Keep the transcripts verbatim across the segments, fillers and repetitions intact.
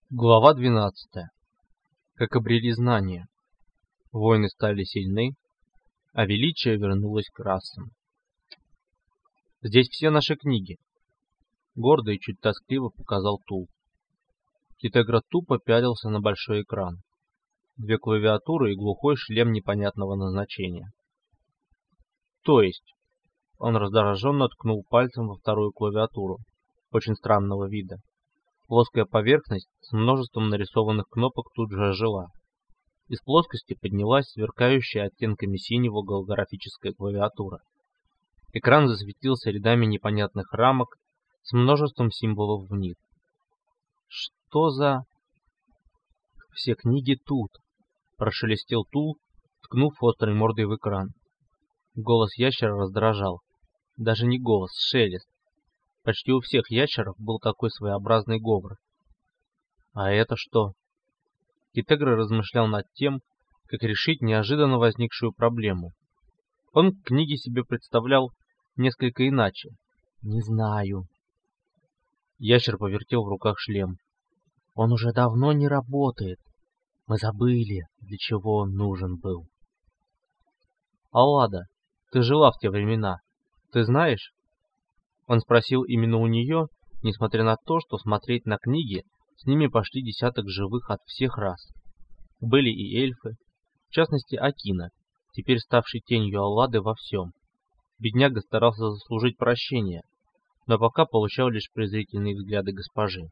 Глава двенадцатая. Как обрели знания. Воины стали сильны, а величие вернулось к расам. Здесь все наши книги. Гордо и чуть тоскливо показал Тул. Китегра тупо пялился на большой экран. Две клавиатуры и глухой шлем непонятного назначения. То есть, он раздраженно ткнул пальцем во вторую клавиатуру, очень странного вида. Плоская поверхность с множеством нарисованных кнопок тут же ожила. Из плоскости поднялась сверкающая оттенками синего голографическая клавиатура. Экран засветился рядами непонятных рамок с множеством символов в них. Что за... Все книги тут, прошелестел Тул, ткнув острой мордой в экран. Голос ящера раздражал. Даже не голос, шелест. Почти у всех ящеров был такой своеобразный говор. А это что? Китегра размышлял над тем, как решить неожиданно возникшую проблему. Он книги себе представлял несколько иначе. Не знаю. Ящер повертел в руках шлем. Он уже давно не работает. Мы забыли, для чего он нужен был. Аллада, ты жила в те времена. Ты знаешь? Он спросил именно у нее, несмотря на то, что смотреть на книги с ними пошли десяток живых от всех рас. Были и эльфы, в частности Акина, теперь ставший тенью Аллады во всем. Бедняга старался заслужить прощение, но пока получал лишь презрительные взгляды госпожи.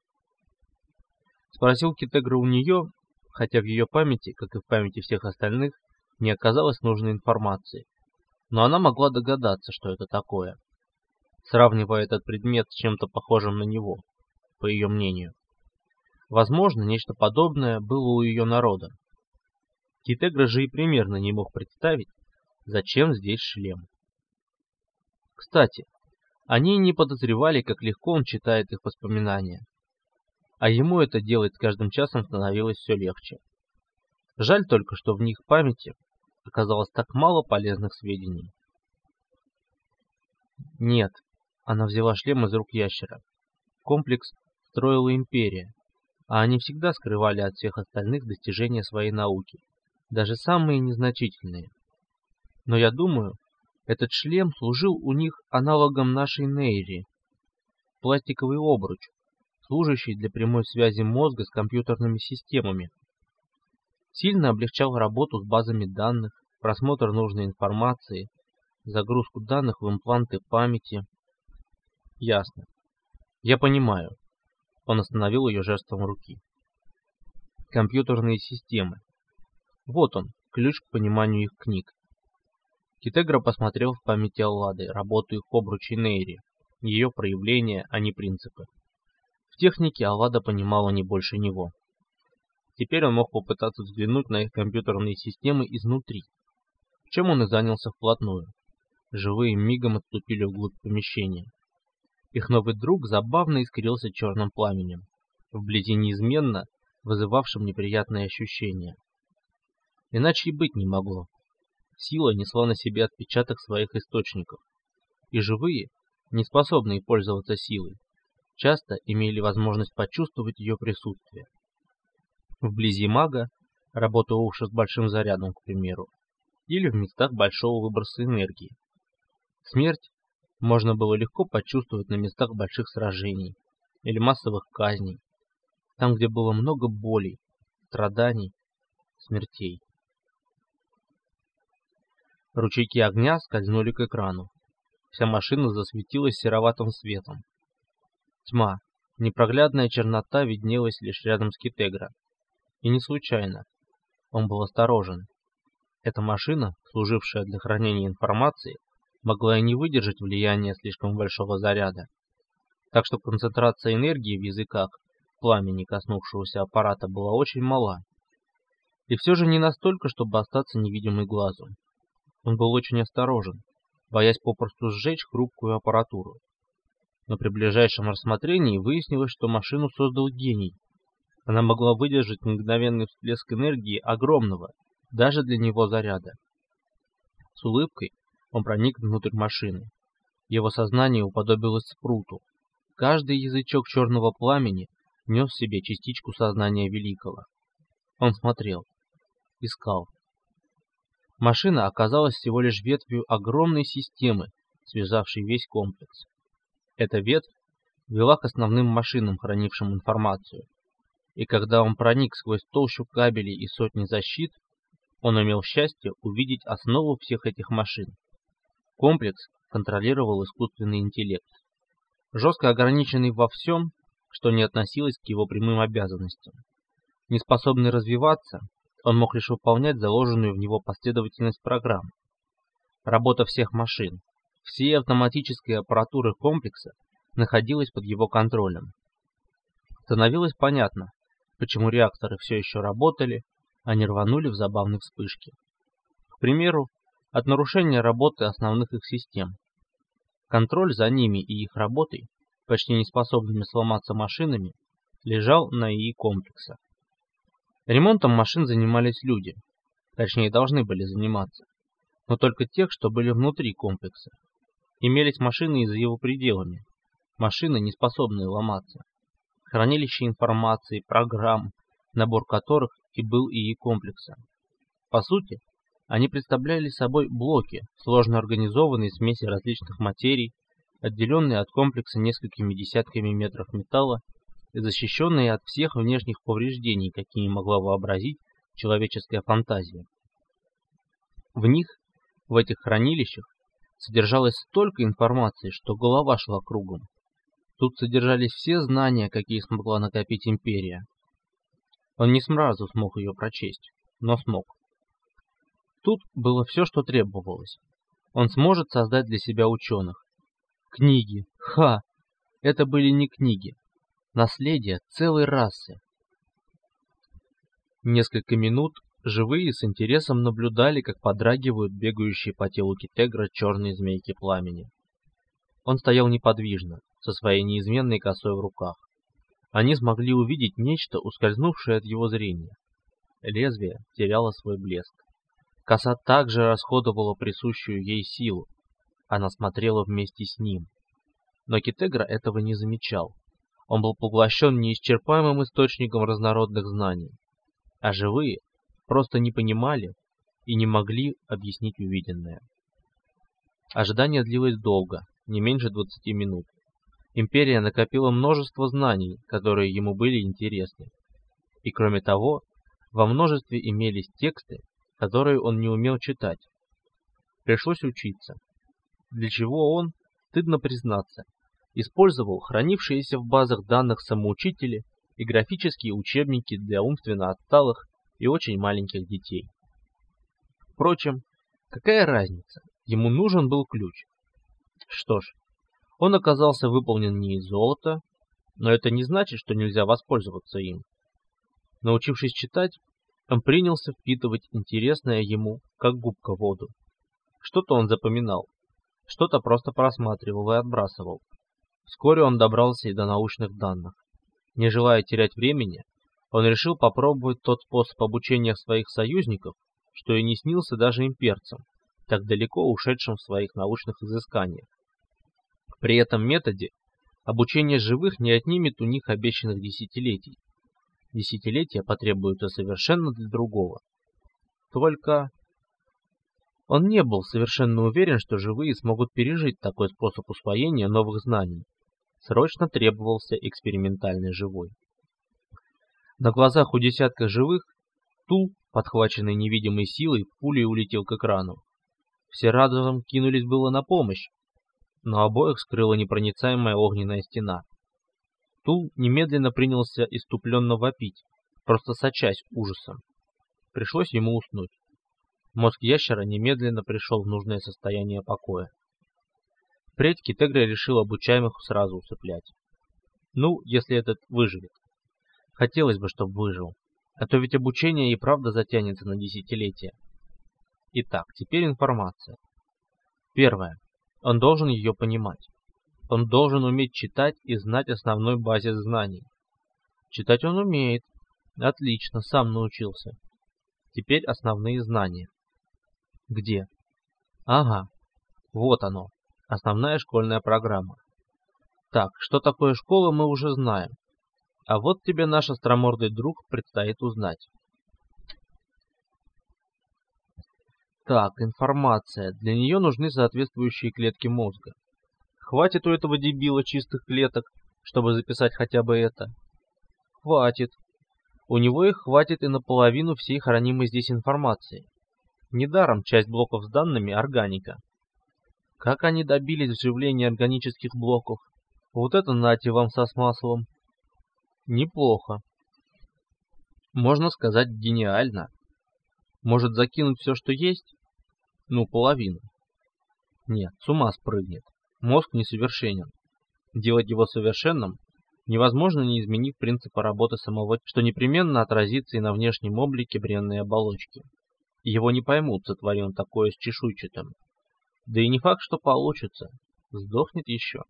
Спросил Китегра у нее, хотя в ее памяти, как и в памяти всех остальных, не оказалось нужной информации, но она могла догадаться, что это такое, сравнивая этот предмет с чем-то похожим на него, по ее мнению. Возможно, нечто подобное было у ее народа. Китегра же и примерно не мог представить, зачем здесь шлем. Кстати, они не подозревали, как легко он читает их воспоминания. А ему это делать с каждым часом становилось все легче. Жаль только, что в них памяти оказалось так мало полезных сведений. Нет, она взяла шлем из рук ящера. Комплекс строила империя, а они всегда скрывали от всех остальных достижения своей науки, даже самые незначительные. Но я думаю, этот шлем служил у них аналогом нашей нейри, пластиковый обруч, служащий для прямой связи мозга с компьютерными системами. Сильно облегчал работу с базами данных, просмотр нужной информации, загрузку данных в импланты памяти. Ясно. Я понимаю. Он остановил ее жестом руки. Компьютерные системы. Вот он, ключ к пониманию их книг. Китегра посмотрел в памяти Аллады работу их обручей нейри, ее проявления, а не принципы. В технике Аллада понимала не больше него. Теперь он мог попытаться взглянуть на их компьютерные системы изнутри, чем он и занялся вплотную. Живые мигом отступили вглубь помещения. Их новый друг забавно искрился черным пламенем, вблизи неизменно вызывавшим неприятные ощущения. Иначе и быть не могло. Сила несла на себе отпечаток своих источников, и живые, не способные пользоваться силой, часто имели возможность почувствовать ее присутствие. Вблизи мага, работавшего с большим зарядом, к примеру, или в местах большого выброса энергии. Смерть можно было легко почувствовать на местах больших сражений или массовых казней, там, где было много болей, страданий, смертей. Ручейки огня скользнули к экрану. Вся машина засветилась сероватым светом. Тьма, непроглядная чернота виднелась лишь рядом с Китегра. И не случайно. Он был осторожен. Эта машина, служившая для хранения информации, могла и не выдержать влияния слишком большого заряда. Так что концентрация энергии в языках пламени, коснувшегося аппарата, была очень мала. И все же не настолько, чтобы остаться невидимой глазу. Он был очень осторожен, боясь попросту сжечь хрупкую аппаратуру. Но при ближайшем рассмотрении выяснилось, что машину создал гений. Она могла выдержать мгновенный всплеск энергии огромного, даже для него заряда. С улыбкой он проник внутрь машины. Его сознание уподобилось спруту. Каждый язычок черного пламени нес в себе частичку сознания великого. Он смотрел, искал. Машина оказалась всего лишь ветвью огромной системы, связавшей весь комплекс. Эта ветвь вела к основным машинам, хранившим информацию. И когда он проник сквозь толщу кабелей и сотни защит, он имел счастье увидеть основу всех этих машин. Комплекс контролировал искусственный интеллект, жестко ограниченный во всем, что не относилось к его прямым обязанностям. Неспособный развиваться, он мог лишь выполнять заложенную в него последовательность программ. Работа всех машин, всей автоматической аппаратуры комплекса находилась под его контролем. Становилось понятно, почему реакторы все еще работали, а не рванули в забавной вспышке. К примеру, от нарушения работы основных их систем. Контроль за ними и их работой, почти неспособными сломаться машинами, лежал на ИИ комплекса. Ремонтом машин занимались люди, точнее должны были заниматься, но только тех, что были внутри комплекса. Имелись машины и за его пределами, машины, не способные ломаться, хранилище информации, программ, набор которых и был ИИ комплекса. По сути, они представляли собой блоки, сложно организованные смеси различных материй, отделенные от комплекса несколькими десятками метров металла и защищенные от всех внешних повреждений, какие могла вообразить человеческая фантазия. В них, в этих хранилищах, содержалось столько информации, что голова шла кругом. Тут содержались все знания, какие смогла накопить империя. Он не сразу смог ее прочесть, но смог. Тут было все, что требовалось. Он сможет создать для себя ученых. Книги. Ха! Это были не книги. Наследие целой расы. Несколько минут живые с интересом наблюдали, как подрагивают бегающие по телу Китегра черные змейки пламени. Он стоял неподвижно, со своей неизменной косой в руках. Они смогли увидеть нечто, ускользнувшее от его зрения. Лезвие теряло свой блеск. Коса также расходовала присущую ей силу. Она смотрела вместе с ним. Но Китегра этого не замечал. Он был поглощен неисчерпаемым источником разнородных знаний. А живые просто не понимали и не могли объяснить увиденное. Ожидание длилось долго, не меньше двадцати минут. Империя накопила множество знаний, которые ему были интересны. И кроме того, во множестве имелись тексты, которые он не умел читать. Пришлось учиться. Для чего он, стыдно признаться, использовал хранившиеся в базах данных самоучители и графические учебники для умственно отсталых и очень маленьких детей. Впрочем, какая разница? Ему нужен был ключ. Что ж, он оказался выполнен не из золота, но это не значит, что нельзя воспользоваться им. Научившись читать, он принялся впитывать интересное ему, как губка, воду. Что-то он запоминал, что-то просто просматривал и отбрасывал. Вскоре он добрался и до научных данных. Не желая терять времени, он решил попробовать тот способ обучения своих союзников, что и не снился даже имперцам, так далеко ушедшим в своих научных изысканиях. При этом методе обучение живых не отнимет у них обещанных десятилетий. Десятилетия потребуются совершенно для другого. Только он не был совершенно уверен, что живые смогут пережить такой способ усвоения новых знаний. Срочно требовался экспериментальный живой. На глазах у десятка живых Тул, подхваченный невидимой силой, пулей улетел к экрану. Все разом кинулись было на помощь, но обоих скрыла непроницаемая огненная стена. Тул немедленно принялся иступленно вопить, просто сочась ужасом. Пришлось ему уснуть. Мозг ящера немедленно пришел в нужное состояние покоя. Впредь Китегра решил обучаемых сразу усыплять. Ну, если этот выживет. Хотелось бы, чтобы выжил. А то ведь обучение и правда затянется на десятилетия. Итак, теперь информация. Первое. Он должен ее понимать. Он должен уметь читать и знать основной базис знаний. Читать он умеет. Отлично, сам научился. Теперь основные знания. Где? Ага, вот оно. Основная школьная программа. Так, что такое школа, мы уже знаем. А вот тебе наш остромордый друг предстоит узнать. Так, информация. Для нее нужны соответствующие клетки мозга. Хватит у этого дебила чистых клеток, чтобы записать хотя бы это? Хватит. У него их хватит и на половину всей хранимой здесь информации. Недаром часть блоков с данными — органика. Как они добились вживления органических блоков? Вот это нате вам со смыслом. Неплохо. Можно сказать, гениально. Может закинуть все, что есть? Ну, половину. Нет, с ума спрыгнет. Мозг несовершенен. Делать его совершенным невозможно, не изменив принципа работы самого, что непременно отразится и на внешнем облике бренной оболочки. Его не поймут, сотвори он такое с чешуйчатым. Да и не факт, что получится. Сдохнет еще.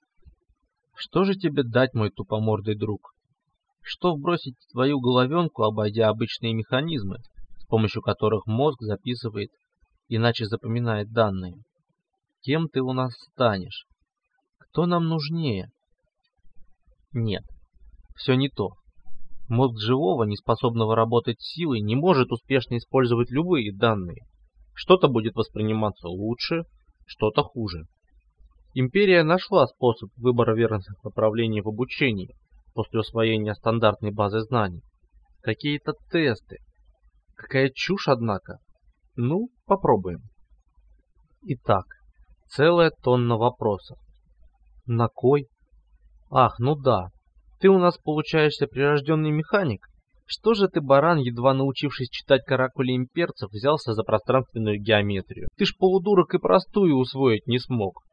Что же тебе дать, мой тупомордый друг? Что вбросить в твою головенку, обойдя обычные механизмы, с помощью которых мозг записывает, иначе запоминает данные? Кем ты у нас станешь? Кто нам нужнее? Нет, все не то. Мозг живого, неспособного работать силой, не может успешно использовать любые данные. Что-то будет восприниматься лучше, что-то хуже. Империя нашла способ выбора верных направлений в обучении после усвоения стандартной базы знаний. Какие-то тесты. Какая чушь, однако. Ну, попробуем. Итак, целая тонна вопросов. На кой? Ах, ну да. Ты у нас получаешься прирожденный механик. Что же ты, баран, едва научившись читать каракули имперцев, взялся за пространственную геометрию? Ты ж полудурок и простую усвоить не смог.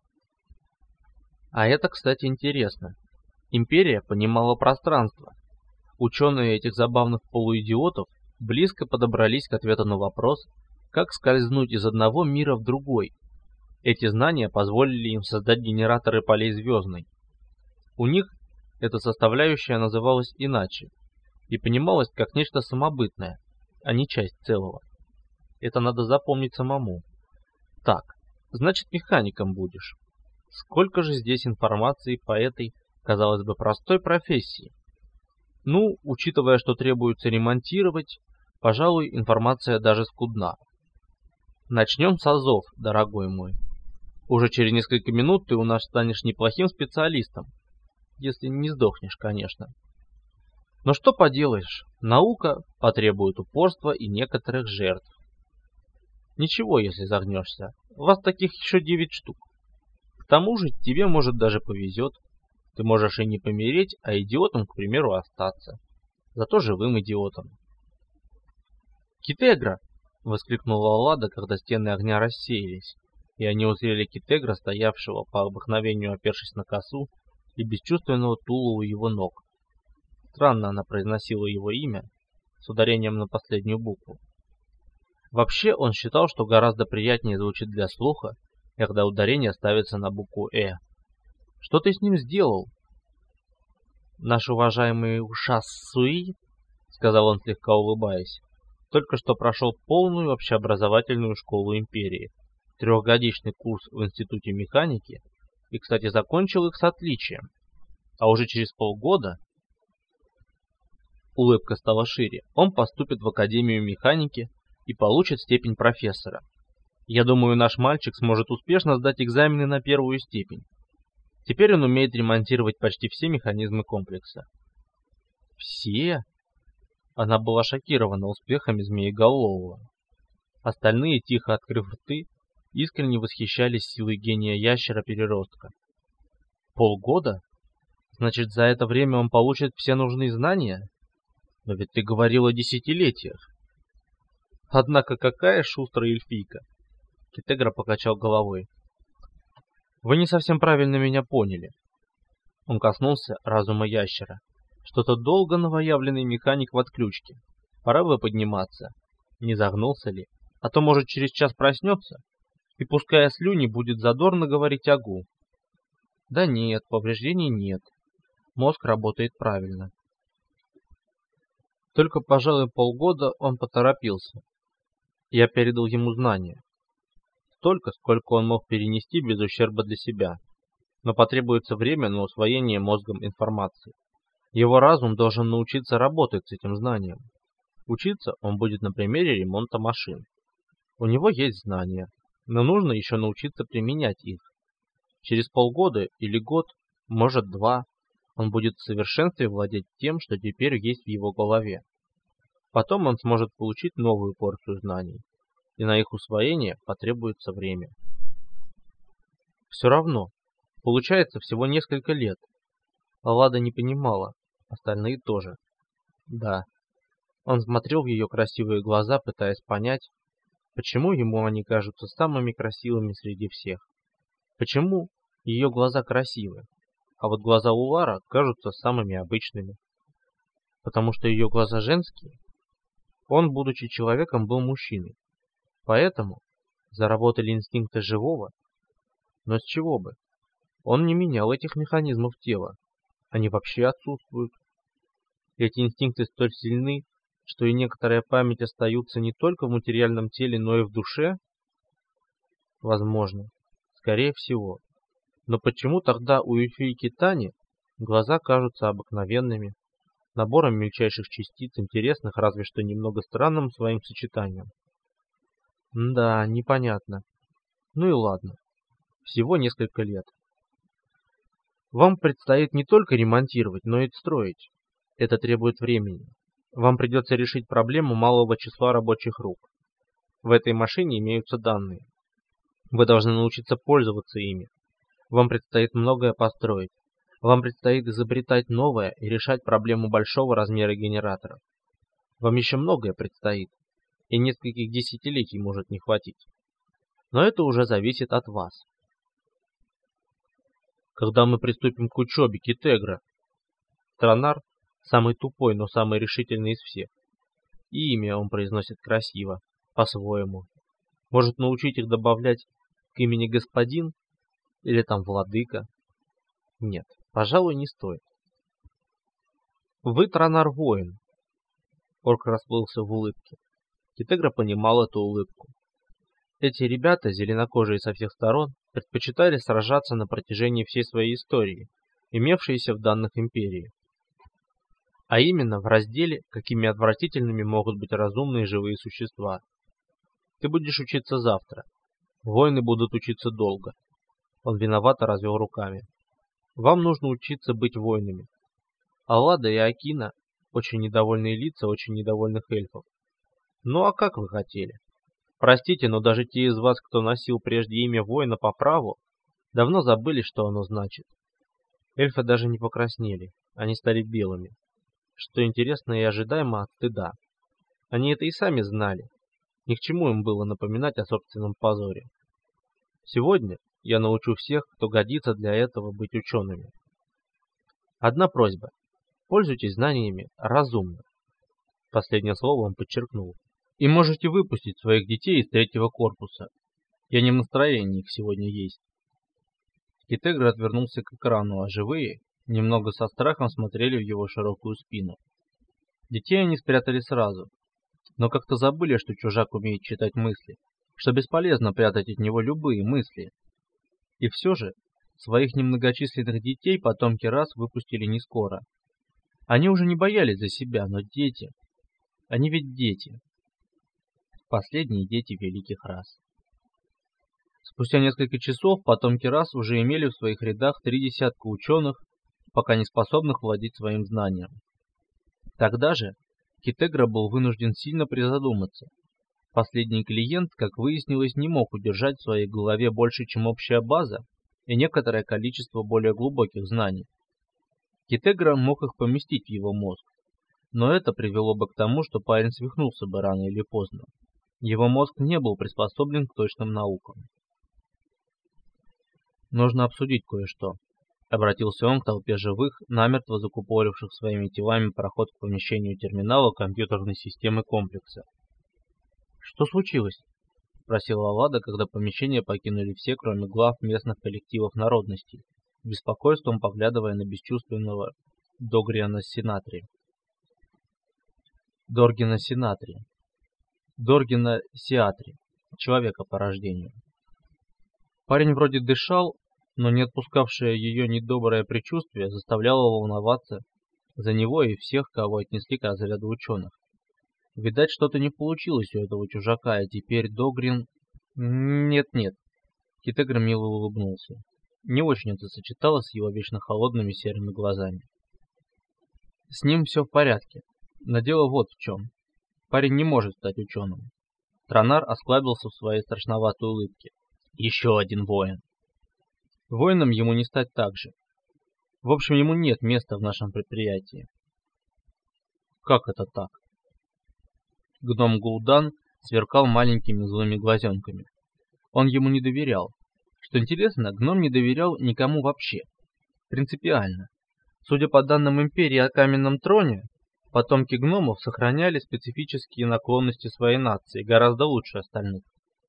А это, кстати, интересно. Империя понимала пространство. Ученые этих забавных полуидиотов близко подобрались к ответу на вопрос, как скользнуть из одного мира в другой. Эти знания позволили им создать генераторы полей звездной. У них эта составляющая называлась иначе и понималась как нечто самобытное, а не часть целого. Это надо запомнить самому. Так, значит, механиком будешь. Сколько же здесь информации по этой, казалось бы, простой профессии? Ну, учитывая, что требуется ремонтировать, пожалуй, информация даже скудна. Начнем с азов, дорогой мой. Уже через несколько минут ты у нас станешь неплохим специалистом, если не сдохнешь, конечно. Но что поделаешь, наука потребует упорства и некоторых жертв. Ничего, если загнешься, вас таких еще девять штук. К тому же тебе, может, даже повезет. Ты можешь и не помереть, а идиотом, к примеру, остаться. Зато живым идиотом. «Китегра!» — воскликнула Лада, когда стены огня рассеялись, и они узрели Китегра, стоявшего по обыкновению опершись на косу, и бесчувственного Тула у его ног. Странно она произносила его имя, с ударением на последнюю букву. Вообще он считал, что гораздо приятнее звучит для слуха, когда ударение ставится на букву «э». «Что ты с ним сделал?» «Наш уважаемый Ушас Суи», — сказал он, слегка улыбаясь, «только что прошел полную общеобразовательную школу империи, трехгодичный курс в Институте механики, и, кстати, закончил их с отличием. А уже через полгода, улыбка стала шире, он поступит в Академию механики и получит степень профессора. Я думаю, наш мальчик сможет успешно сдать экзамены на первую степень. Теперь он умеет ремонтировать почти все механизмы комплекса». «Все?» Она была шокирована успехами Змееголового. Остальные, тихо открыв рты, искренне восхищались силой гения ящера-переростка. «Полгода? Значит, за это время он получит все нужные знания? Но ведь ты говорил о десятилетиях». «Однако какая шустрая эльфийка!» Китегра покачал головой. «Вы не совсем правильно меня поняли». Он коснулся разума ящера. «Что-то долго новоявленный механик в отключке. Пора бы подниматься. Не загнулся ли? А то, может, через час проснется, и, пуская слюни, будет задорно говорить агу». «Да нет, повреждений нет. Мозг работает правильно». Только, пожалуй, полгода он поторопился. Я передал ему знания. Столько, сколько он мог перенести без ущерба для себя. Но потребуется время на усвоение мозгом информации. Его разум должен научиться работать с этим знанием. Учиться он будет на примере ремонта машин. У него есть знания, но нужно еще научиться применять их. Через полгода или год, может два, он будет в совершенстве владеть тем, что теперь есть в его голове. Потом он сможет получить новую порцию знаний, и на их усвоение потребуется время. Все равно, получается всего несколько лет. Лада не понимала, остальные тоже. Да. Он смотрел в ее красивые глаза, пытаясь понять, почему ему они кажутся самыми красивыми среди всех. Почему ее глаза красивы, а вот глаза у Лары кажутся самыми обычными. Потому что ее глаза женские. Он, будучи человеком, был мужчиной. Поэтому заработали инстинкты живого. Но с чего бы? Он не менял этих механизмов тела. Они вообще отсутствуют. Эти инстинкты столь сильны, что и некоторая память остаются не только в материальном теле, но и в душе? Возможно. Скорее всего. Но почему тогда у эльфийки Тани глаза кажутся обыкновенными, набором мельчайших частиц, интересных разве что немного странным своим сочетанием? Да, непонятно. Ну и ладно. Всего несколько лет. Вам предстоит не только ремонтировать, но и строить. Это требует времени. Вам придется решить проблему малого числа рабочих рук. В этой машине имеются данные. Вы должны научиться пользоваться ими. Вам предстоит многое построить. Вам предстоит изобретать новое и решать проблему большого размера генераторов. Вам еще многое предстоит, и нескольких десятилетий может не хватить. Но это уже зависит от вас. Когда мы приступим к учебе, Китегра? Транар самый тупой, но самый решительный из всех. И имя он произносит красиво, по-своему. Может научить их добавлять к имени господин или там владыка? Нет, пожалуй, не стоит. Вы, Транар, воин. Орк расплылся в улыбке. Китегра понимал эту улыбку. Эти ребята, зеленокожие со всех сторон, предпочитали сражаться на протяжении всей своей истории, имевшейся в данных империи. А именно в разделе, какими отвратительными могут быть разумные живые существа. Ты будешь учиться завтра. Воины будут учиться долго. Он виновато развел руками. Вам нужно учиться быть воинами. Аллада и Акина — очень недовольные лица очень недовольных эльфов. Ну а как вы хотели? Простите, но даже те из вас, кто носил прежде имя воина по праву, давно забыли, что оно значит. Эльфы даже не покраснели, они стали белыми. Что интересно и ожидаемо от стыда. Они это и сами знали. Ни к чему им было напоминать о собственном позоре. Сегодня я научу всех, кто годится для этого, быть учеными. Одна просьба. Пользуйтесь знаниями разумно. Последнее слово он подчеркнул. И можете выпустить своих детей из третьего корпуса. Я не в настроении их сегодня есть. Китегра отвернулся к экрану, а живые немного со страхом смотрели в его широкую спину. Детей они спрятали сразу, но как-то забыли, что чужак умеет читать мысли, что бесполезно прятать от него любые мысли. И все же своих немногочисленных детей потомки рас выпустили не скоро. Они уже не боялись за себя, но дети... Они ведь дети. Последние дети великих рас. Спустя несколько часов потомки рас уже имели в своих рядах три десятка ученых, пока не способных владеть своим знанием. Тогда же Китегра был вынужден сильно призадуматься. Последний клиент, как выяснилось, не мог удержать в своей голове больше, чем общая база и некоторое количество более глубоких знаний. Китегра мог их поместить в его мозг, но это привело бы к тому, что парень свихнулся бы рано или поздно. Его мозг не был приспособлен к точным наукам. Нужно обсудить кое-что. Обратился он к толпе живых, намертво закупоривших своими телами проход к помещению терминала компьютерной системы комплекса. «Что случилось?» — спросила Аллада, когда помещение покинули все, кроме глав местных коллективов народностей, с беспокойством поглядывая на бесчувственного Доргина Синатри. Доргина Синатри. Доргина Сиатри. Человека по рождению. Парень вроде дышал, но не отпускавшее ее недоброе предчувствие заставляло волноваться За него и всех, кого отнесли к разряду ученых. Видать, что-то не получилось у этого чужака, и теперь Догрин... Нет-нет. Китегра мило улыбнулся. Не очень это сочеталось с его вечно холодными серыми глазами. С ним все в порядке. Но дело вот в чем. Парень не может стать ученым. Тронар осклабился в своей страшноватой улыбке. Еще один воин. Воином ему не стать так же. В общем, ему нет места в нашем предприятии. Как это так? Гном Гул'дан сверкал маленькими злыми глазенками. Он ему не доверял. Что интересно, гном не доверял никому вообще. Принципиально. Судя по данным Империи о Каменном Троне, потомки гномов сохраняли специфические наклонности своей нации гораздо лучше остальных.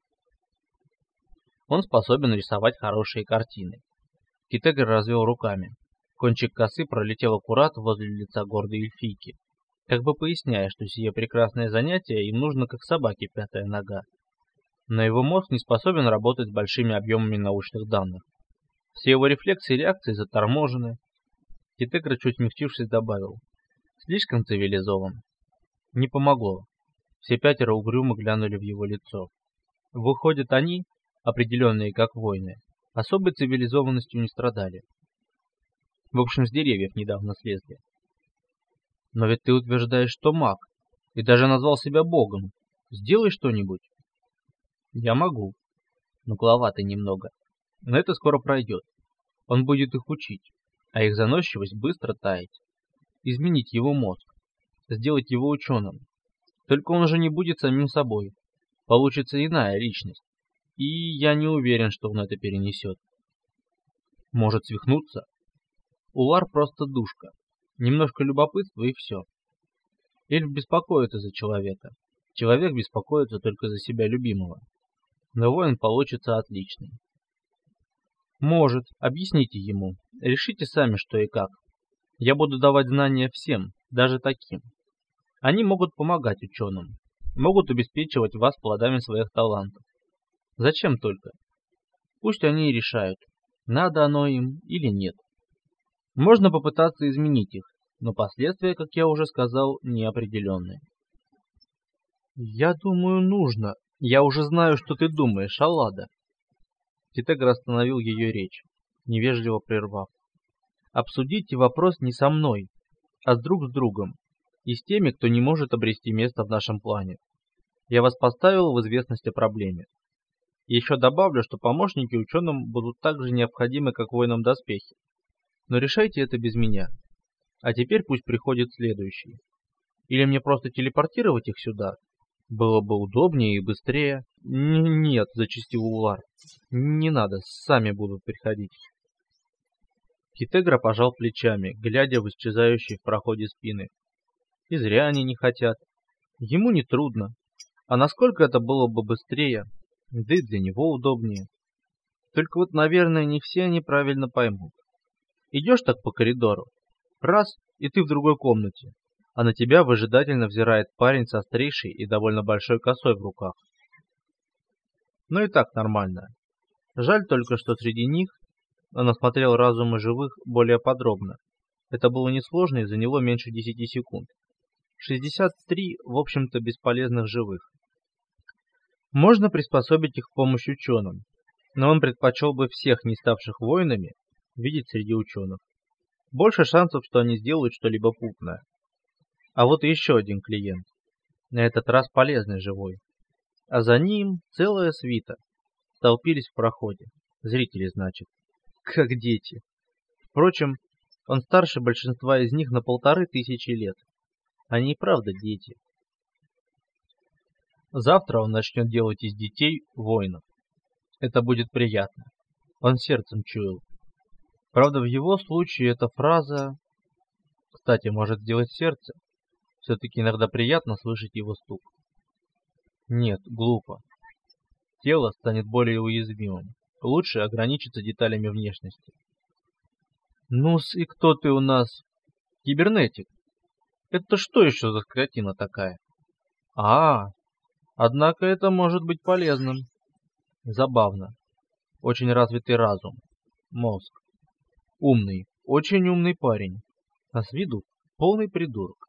Он способен рисовать хорошие картины. Китегр развел руками. Кончик косы пролетел аккурат возле лица гордой эльфийки, как бы поясняя, что сие прекрасное занятие им нужно как собаке пятая нога. Но его мозг не способен работать с большими объемами научных данных. Все его рефлексы и реакции заторможены. Китегр, чуть смягчившись, добавил. Слишком цивилизован. Не помогло. Все пятеро угрюмо глянули в его лицо. Выходит, они, определенные как воины, особой цивилизованностью не страдали. В общем, с деревьев недавно слезли. Но ведь ты утверждаешь, что маг, и даже назвал себя богом. Сделай что-нибудь. Я могу. Нагловато немного. Но это скоро пройдет. Он будет их учить, а их заносчивость быстро таять. Изменить его мозг. Сделать его ученым. Только он уже не будет самим собой. Получится иная личность. И я не уверен, что он это перенесет. Может свихнуться? Улар просто душка. Немножко любопытства и все. Эльф беспокоится за человека. Человек беспокоится только за себя любимого. Но воин получится отличный. Может, объясните ему. Решите сами, что и как. Я буду давать знания всем, даже таким. Они могут помогать ученым. Могут обеспечивать вас плодами своих талантов. Зачем только? Пусть они и решают, надо оно им или нет. Можно попытаться изменить их, но последствия, как я уже сказал, неопределенные. Я думаю, нужно. Я уже знаю, что ты думаешь, Аллада. Китегр остановил ее речь, невежливо прервав. Обсудите вопрос не со мной, а с друг с другом, и с теми, кто не может обрести место в нашем плане. Я вас поставил в известность о проблеме. Еще добавлю, что помощники ученым будут так же необходимы, как воинам доспехи. Но решайте это без меня. А теперь пусть приходит следующий. Или мне просто телепортировать их сюда? Было бы удобнее и быстрее. Н нет, зачастил Улар. Не надо, сами будут приходить. Китегра пожал плечами, глядя в исчезающие в проходе спины. И зря они не хотят. Ему не трудно. А насколько это было бы быстрее, да и для него удобнее. Только вот, наверное, не все они правильно поймут. Идешь так по коридору, раз, и ты в другой комнате, а на тебя выжидательно взирает парень со острейшей и довольно большой косой в руках. Ну и так нормально. Жаль только, что среди них он осмотрел разумы живых более подробно. Это было несложно и заняло меньше десяти секунд. шестьдесят три, в общем-то, бесполезных живых. Можно приспособить их в помощь ученым, но он предпочел бы всех не ставших воинами видеть среди ученых. Больше шансов, что они сделают что-либо путное. А вот и еще один клиент. На этот раз полезный живой. А за ним целая свита. Столпились в проходе. Зрители, значит. Как дети. Впрочем, он старше большинства из них на полторы тысячи лет. Они и правда дети. Завтра он начнет делать из детей воинов. Это будет приятно. Он сердцем чуял. Правда, в его случае эта фраза, кстати, может сделать сердце. Все-таки иногда приятно слышать его стук. Нет, глупо. Тело станет более уязвимым. Лучше ограничиться деталями внешности. Ну-с, и кто ты у нас? Кибернетик. Это что еще за скотина такая? А, однако это может быть полезным. Забавно. Очень развитый разум. Мозг. Умный, очень умный парень. А с виду Полный придурок.